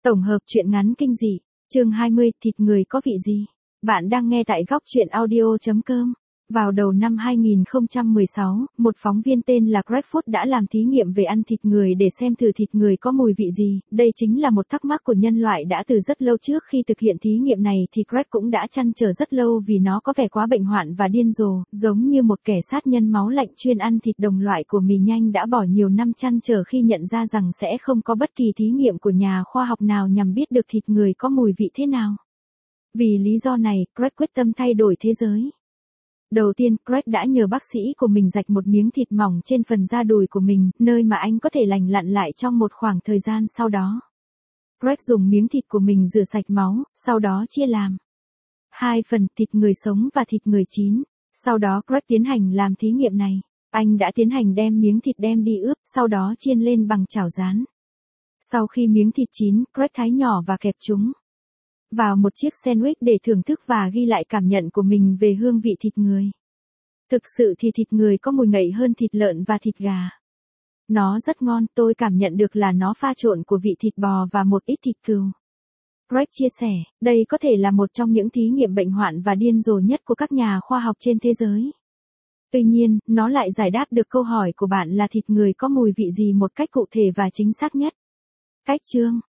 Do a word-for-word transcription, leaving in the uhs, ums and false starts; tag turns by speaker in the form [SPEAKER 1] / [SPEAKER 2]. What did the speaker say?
[SPEAKER 1] Tổng hợp truyện ngắn kinh dị, chương hai mươi, thịt người có vị gì? Bạn đang nghe tại góc truyện audio chấm com. Vào đầu năm hai nghìn không trăm mười sáu, một phóng viên tên là Greg Food đã làm thí nghiệm về ăn thịt người để xem thử thịt người có mùi vị gì. Đây chính là một thắc mắc của nhân loại đã từ rất lâu trước. Khi thực hiện thí nghiệm này thì Greg cũng đã trăn trở rất lâu vì nó có vẻ quá bệnh hoạn và điên rồ, giống như một kẻ sát nhân máu lạnh chuyên ăn thịt đồng loại của mì nhanh đã bỏ nhiều năm trăn trở khi nhận ra rằng sẽ không có bất kỳ thí nghiệm của nhà khoa học nào nhằm biết được thịt người có mùi vị thế nào. Vì lý do này, Greg quyết tâm thay đổi thế giới. Đầu tiên, Greg đã nhờ bác sĩ của mình rạch một miếng thịt mỏng trên phần da đùi của mình, nơi mà anh có thể lành lặn lại trong một khoảng thời gian sau đó. Greg dùng miếng thịt của mình rửa sạch máu, sau đó chia làm hai phần, thịt người sống và thịt người chín. Sau đó Greg tiến hành làm thí nghiệm này. Anh đã tiến hành đem miếng thịt đem đi ướp, sau đó chiên lên bằng chảo rán. Sau khi miếng thịt chín, Greg thái nhỏ và kẹp chúng vào một chiếc sandwich để thưởng thức và ghi lại cảm nhận của mình về hương vị thịt người. Thực sự thì thịt người có mùi ngậy hơn thịt lợn và thịt gà. Nó rất ngon, tôi cảm nhận được là nó pha trộn của vị thịt bò và một ít thịt cừu. Greg chia sẻ, đây có thể là một trong những thí nghiệm bệnh hoạn và điên rồ nhất của các nhà khoa học trên thế giới. Tuy nhiên, nó lại giải đáp được câu hỏi của bạn là thịt người có mùi vị gì một cách cụ thể và chính xác nhất. Cách chương